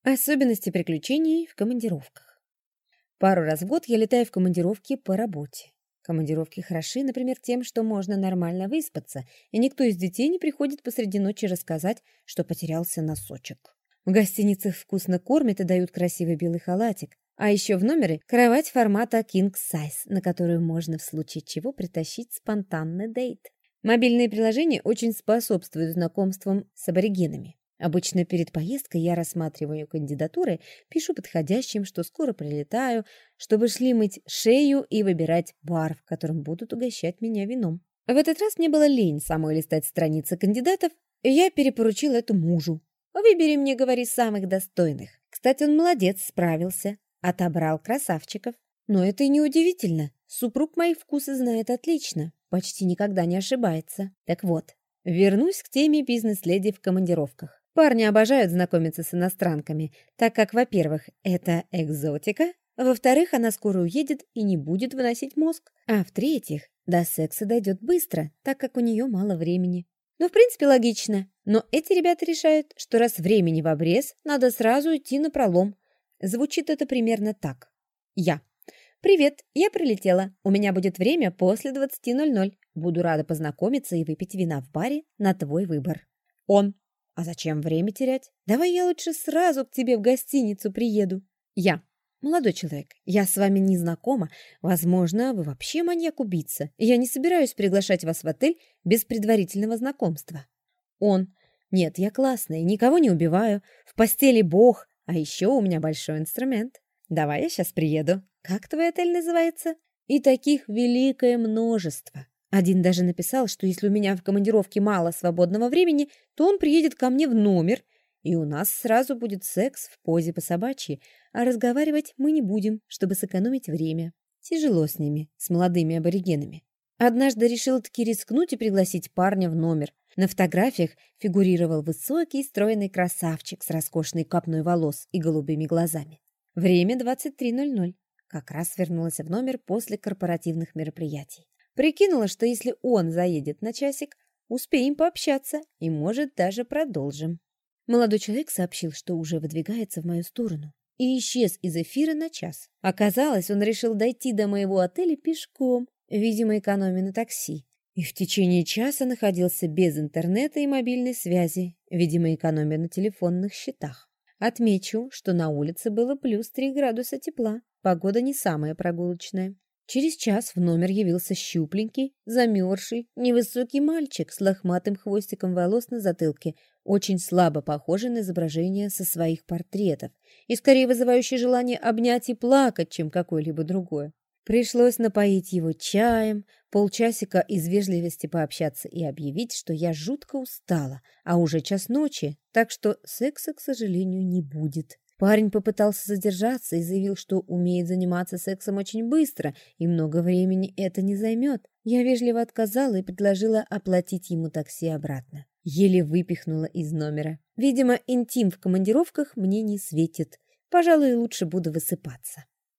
Особенности приключений в командировках. Пару раз в год я летаю в командировки по работе. Командировки хороши, например, тем, что можно нормально выспаться, и никто из детей не приходит посреди ночи рассказать, что потерялся носочек. В гостиницах вкусно кормят и дают красивый белый халатик. А еще в номере кровать формата King Size, на которую можно в случае чего притащить спонтанный дейт. Мобильные приложения очень способствуют знакомствам с аборигенами. Обычно перед поездкой я рассматриваю кандидатуры, пишу подходящим, что скоро прилетаю, чтобы шли мыть шею и выбирать бар, в котором будут угощать меня вином. В этот раз мне было лень самой листать страницы кандидатов, и я перепоручил это мужу. «Выбери мне, говори, самых достойных». Кстати, он молодец, справился, отобрал красавчиков. Но это и не удивительно. Супруг мои вкусы знает отлично, почти никогда не ошибается. Так вот, вернусь к теме бизнес-леди в командировках. Парни обожают знакомиться с иностранками, так как, во-первых, это экзотика, во-вторых, она скоро уедет и не будет выносить мозг, а в-третьих, до секса дойдет быстро, так как у нее мало времени. Ну, в принципе, логично, но эти ребята решают, что раз времени в обрез, надо сразу идти напролом. Звучит это примерно так. Я. «Привет, я прилетела. У меня будет время после 20:00. Буду рада познакомиться и выпить вина в баре на твой выбор». Он. «А зачем время терять? Давай я лучше сразу к тебе в гостиницу приеду». Я. «Молодой человек, я с вами не знакома. Возможно, вы вообще маньяк-убийца. Я не собираюсь приглашать вас в отель без предварительного знакомства». Он. «Нет, я классная, никого не убиваю. В постели бог, а еще у меня большой инструмент. Давай я сейчас приеду. Как твой отель называется?» И таких великое множество. Один даже написал, что если у меня в командировке мало свободного времени, то он приедет ко мне в номер, и у нас сразу будет секс в позе по-собачьи, а разговаривать мы не будем, чтобы сэкономить время. Тяжело с ними, с молодыми аборигенами. Однажды решил таки рискнуть и пригласить парня в номер. На фотографиях фигурировал высокий, стройный красавчик с роскошной копной волос и голубыми глазами. Время 23:00. Как раз вернулась в номер после корпоративных мероприятий. Прикинула, что если он заедет на часик, успеем пообщаться и, может, даже продолжим. Молодой человек сообщил, что уже выдвигается в мою сторону, и исчез из эфира на час. Оказалось, он решил дойти до моего отеля пешком, видимо, экономя на такси. И в течение часа находился без интернета и мобильной связи, видимо, экономя на телефонных счетах. Отмечу, что на улице было плюс 3 градуса тепла, погода не самая прогулочная. Через час в номер явился щупленький, замерзший, невысокий мальчик с лохматым хвостиком волос на затылке, очень слабо похожий на изображение со своих портретов и скорее вызывающий желание обнять и плакать, чем какое-либо другое. Пришлось напоить его чаем, полчасика из вежливости пообщаться и объявить, что я жутко устала, а уже час ночи, так что секса, к сожалению, не будет. Парень попытался задержаться и заявил, что умеет заниматься сексом очень быстро и много времени это не займет. Я вежливо отказала и предложила оплатить ему такси обратно. Еле выпихнула из номера. Видимо, интим в командировках мне не светит. Пожалуй, лучше буду высыпаться.